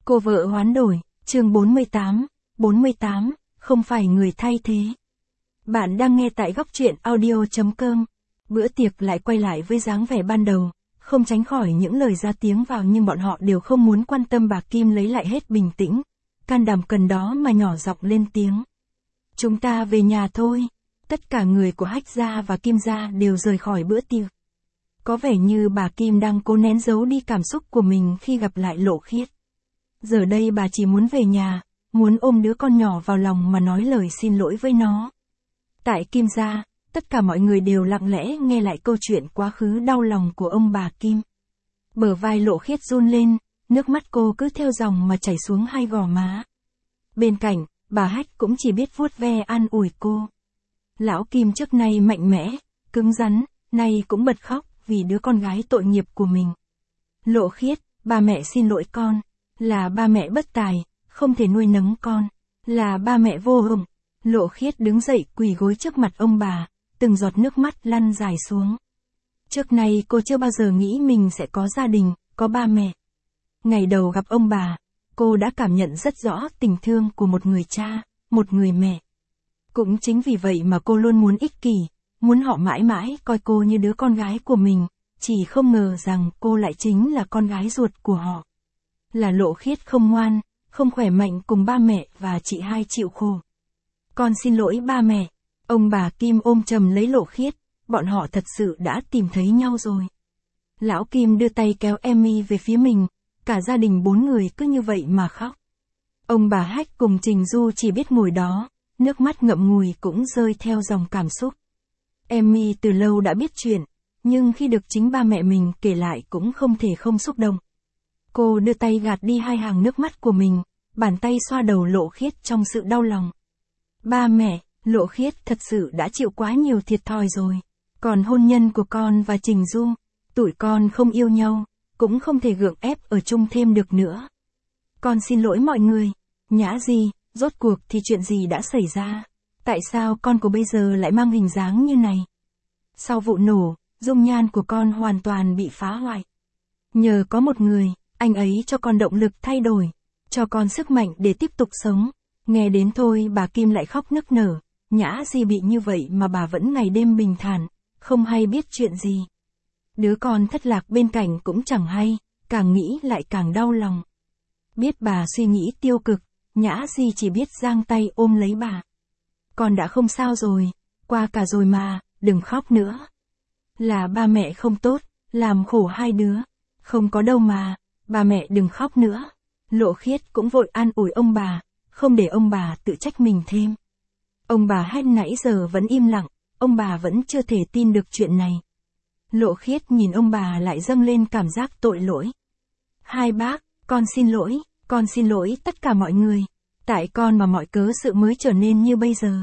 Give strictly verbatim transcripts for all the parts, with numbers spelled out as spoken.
Cô vợ hoán đổi, chương bốn mươi tám, bốn mươi tám, không phải người thay thế. Bạn đang nghe tại góc truyện audio chấm com. Bữa tiệc lại quay lại với dáng vẻ ban đầu, không tránh khỏi những lời ra tiếng vào nhưng bọn họ đều không muốn quan tâm. Bà Kim lấy lại hết bình tĩnh, can đảm cần đó mà nhỏ giọng lên tiếng. Chúng ta về nhà thôi. Tất cả người của Hách gia và Kim gia đều rời khỏi bữa tiệc. Có vẻ như bà Kim đang cố nén giấu đi cảm xúc của mình khi gặp lại Lộ Khiết. Giờ đây bà chỉ muốn về nhà, muốn ôm đứa con nhỏ vào lòng mà nói lời xin lỗi với nó. Tại Kim gia, tất cả mọi người đều lặng lẽ nghe lại câu chuyện quá khứ đau lòng của ông bà Kim. Bờ vai Lộ Khiết run lên, nước mắt cô cứ theo dòng mà chảy xuống hai gò má. Bên cạnh, bà Hách cũng chỉ biết vuốt ve an ủi cô. Lão Kim trước nay mạnh mẽ, cứng rắn, nay cũng bật khóc vì đứa con gái tội nghiệp của mình. Lộ Khiết, ba mẹ xin lỗi con. Là ba mẹ bất tài, không thể nuôi nấng con. Là ba mẹ vô dụng. Lộ Khiết đứng dậy quỳ gối trước mặt ông bà, từng giọt nước mắt lăn dài xuống. Trước nay cô chưa bao giờ nghĩ mình sẽ có gia đình, có ba mẹ. Ngày đầu gặp ông bà, cô đã cảm nhận rất rõ tình thương của một người cha, một người mẹ. Cũng chính vì vậy mà cô luôn muốn ích kỷ, muốn họ mãi mãi coi cô như đứa con gái của mình, chỉ không ngờ rằng cô lại chính là con gái ruột của họ. Là Lộ Khiết không ngoan, không khỏe mạnh cùng ba mẹ và chị hai chịu khổ. Con xin lỗi ba mẹ. Ông bà Kim ôm chầm lấy Lộ Khiết, bọn họ thật sự đã tìm thấy nhau rồi. Lão Kim đưa tay kéo Emmy về phía mình, cả gia đình bốn người cứ như vậy mà khóc. Ông bà Hách cùng Trình Du chỉ biết ngồi đó, nước mắt ngậm ngùi cũng rơi theo dòng cảm xúc. Emmy từ lâu đã biết chuyện, nhưng khi được chính ba mẹ mình kể lại cũng không thể không xúc động. Cô đưa tay gạt đi hai hàng nước mắt của mình, bàn tay xoa đầu Lộ Khiết trong sự đau lòng. Ba mẹ, Lộ Khiết thật sự đã chịu quá nhiều thiệt thòi rồi. Còn hôn nhân của con và Trình Du, tụi con không yêu nhau, cũng không thể gượng ép ở chung thêm được nữa. Con xin lỗi mọi người. Nhã Di, rốt cuộc thì chuyện gì đã xảy ra? Tại sao con của bây giờ lại mang hình dáng như này? Sau vụ nổ, dung nhan của con hoàn toàn bị phá hoại. Nhờ có một người, anh ấy cho con động lực thay đổi, cho con sức mạnh để tiếp tục sống. Nghe đến thôi bà Kim lại khóc nức nở. Nhã Di bị như vậy mà bà vẫn ngày đêm bình thản, không hay biết chuyện gì. Đứa con thất lạc bên cạnh cũng chẳng hay, càng nghĩ lại càng đau lòng. Biết bà suy nghĩ tiêu cực, Nhã Di chỉ biết giang tay ôm lấy bà. Con đã không sao rồi, qua cả rồi mà, đừng khóc nữa. Là ba mẹ không tốt, làm khổ hai đứa. Không có đâu mà, ba mẹ đừng khóc nữa. Lộ Khiết cũng vội an ủi ông bà, không để ông bà tự trách mình thêm. Ông bà Hách nãy giờ vẫn im lặng, ông bà vẫn chưa thể tin được chuyện này. Lộ Khiết nhìn ông bà lại dâng lên cảm giác tội lỗi. Hai bác, con xin lỗi, con xin lỗi tất cả mọi người. Tại con mà mọi cớ sự mới trở nên như bây giờ.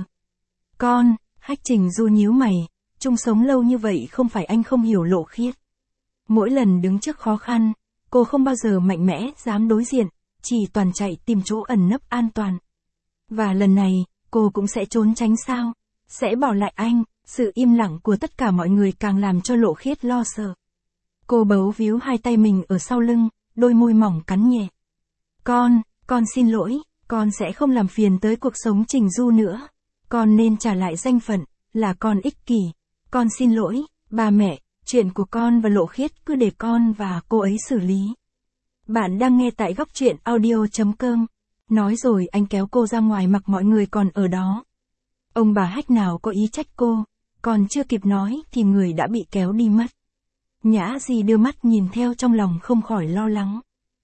Con, Hách Trình Du nhíu mày, chung sống lâu như vậy không phải anh không hiểu Lộ Khiết. Mỗi lần đứng trước khó khăn, cô không bao giờ mạnh mẽ dám đối diện, chỉ toàn chạy tìm chỗ ẩn nấp an toàn. Và lần này, cô cũng sẽ trốn tránh sao? Sẽ bỏ lại anh? Sự im lặng của tất cả mọi người càng làm cho Lộ Khiết lo sợ. Cô bấu víu hai tay mình ở sau lưng, đôi môi mỏng cắn nhẹ. Con, con xin lỗi, con sẽ không làm phiền tới cuộc sống Trình Du nữa. Con nên trả lại danh phận, là con ích kỷ. Con xin lỗi, ba mẹ, chuyện của con và Lộ Khiết cứ để con và cô ấy xử lý. Bạn đang nghe tại góc truyện audio chấm com. Nói rồi anh kéo cô ra ngoài mặc mọi người còn ở đó. Ông bà Hách nào có ý trách cô, còn chưa kịp nói thì người đã bị kéo đi mất. Nhã Di đưa mắt nhìn theo trong lòng không khỏi lo lắng.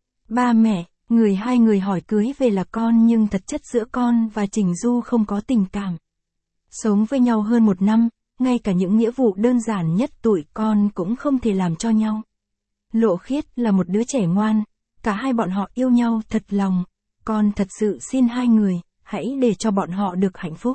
Ba mẹ, người hai người hỏi cưới về là con nhưng thật chất giữa con và Trình Du không có tình cảm. Sống với nhau hơn một năm, ngay cả những nghĩa vụ đơn giản nhất tụi con cũng không thể làm cho nhau. Lộ Khiết là một đứa trẻ ngoan, cả hai bọn họ yêu nhau thật lòng. Con thật sự xin hai người, hãy để cho bọn họ được hạnh phúc.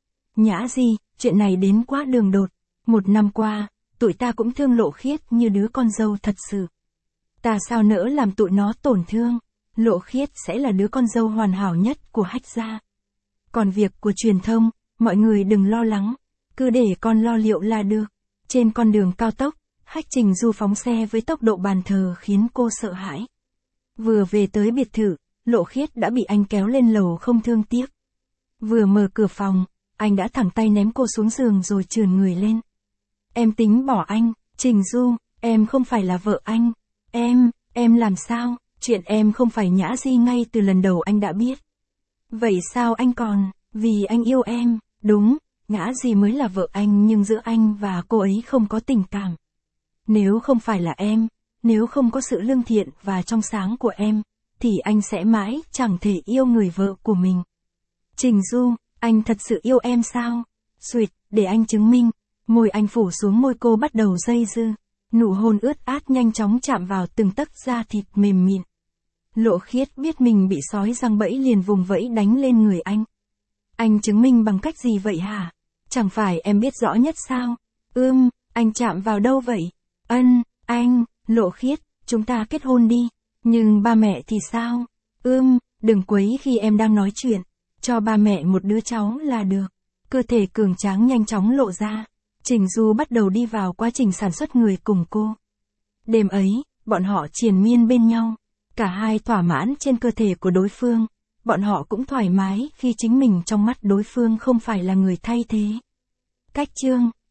Nhã Di, chuyện này đến quá đường đột. Một năm qua, tụi ta cũng thương Lộ Khiết như đứa con dâu thật sự. Ta sao nỡ làm tụi nó tổn thương. Lộ Khiết sẽ là đứa con dâu hoàn hảo nhất của Hách gia. Còn việc của truyền thông, mọi người đừng lo lắng, cứ để con lo liệu là được. Trên con đường cao tốc, Hách Trình Du phóng xe với tốc độ bàn thờ khiến cô sợ hãi. Vừa về tới biệt thự, Lộ Khiết đã bị anh kéo lên lầu không thương tiếc. Vừa mở cửa phòng, anh đã thẳng tay ném cô xuống giường rồi trườn người lên. Em tính bỏ anh, Trình Du, em không phải là vợ anh. Em, em làm sao, chuyện em không phải Nhã Di ngay từ lần đầu anh đã biết. Vậy sao anh còn, vì anh yêu em, đúng, Nhã Di mới là vợ anh nhưng giữa anh và cô ấy không có tình cảm. Nếu không phải là em, nếu không có sự lương thiện và trong sáng của em, thì anh sẽ mãi chẳng thể yêu người vợ của mình. Trình Du, anh thật sự yêu em sao? Xuyệt, để anh chứng minh. Môi anh phủ xuống môi cô bắt đầu dây dưa. Nụ hôn ướt át nhanh chóng chạm vào từng tấc da thịt mềm mịn. Lộ Khiết biết mình bị sói giăng bẫy liền vùng vẫy đánh lên người anh. Anh chứng minh bằng cách gì vậy hả? Chẳng phải em biết rõ nhất sao? Ưm, anh chạm vào đâu vậy? Ân, anh, Lộ Khiết, chúng ta kết hôn đi. Nhưng ba mẹ thì sao? Ưm, đừng quấy khi em đang nói chuyện. Cho ba mẹ một đứa cháu là được. Cơ thể cường tráng nhanh chóng lộ ra. Trình Du bắt đầu đi vào quá trình sản xuất người cùng cô. Đêm ấy, bọn họ triền miên bên nhau. Cả hai thỏa mãn trên cơ thể của đối phương. Bọn họ cũng thoải mái khi chính mình trong mắt đối phương không phải là người thay thế. Cách chương